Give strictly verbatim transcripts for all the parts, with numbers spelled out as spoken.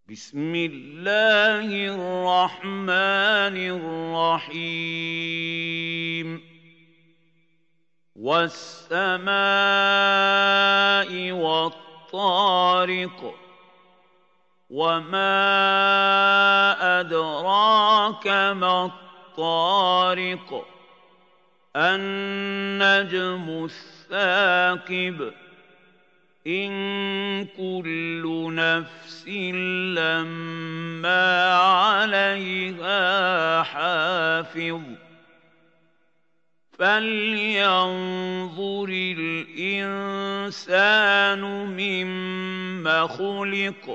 بسم الله الرحمن الرحيم والسماء والطارق وما أدراك ما الطارق النجم الثاقب إن كل نفس لما عليها حافظ فلينظر الإنسان مما خلق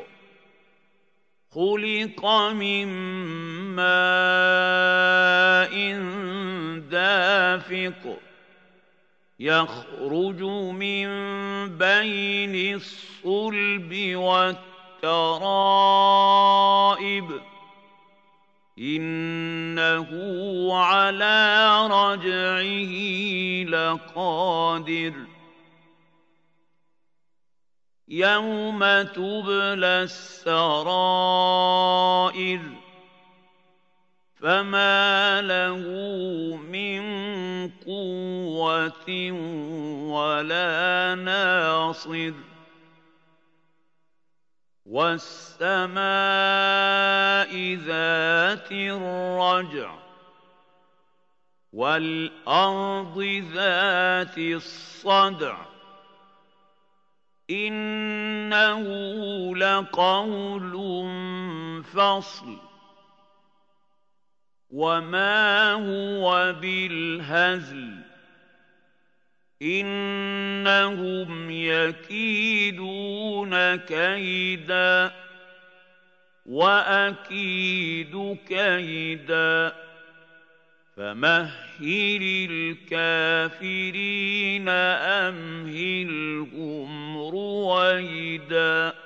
خلق من ماء دافق يخرج من بين الصلب والترائب إنه على رجعه لقادر يوم تبلى السرائر فما له من قوة ولا ناصر والسماء ذات الرجع والأرض ذات الصدع إنه لقول فصل وما هو بالهزل إنهم يكيدون كيدا وأكيد كيدا فمهل الكافرين أمهلهم رويدا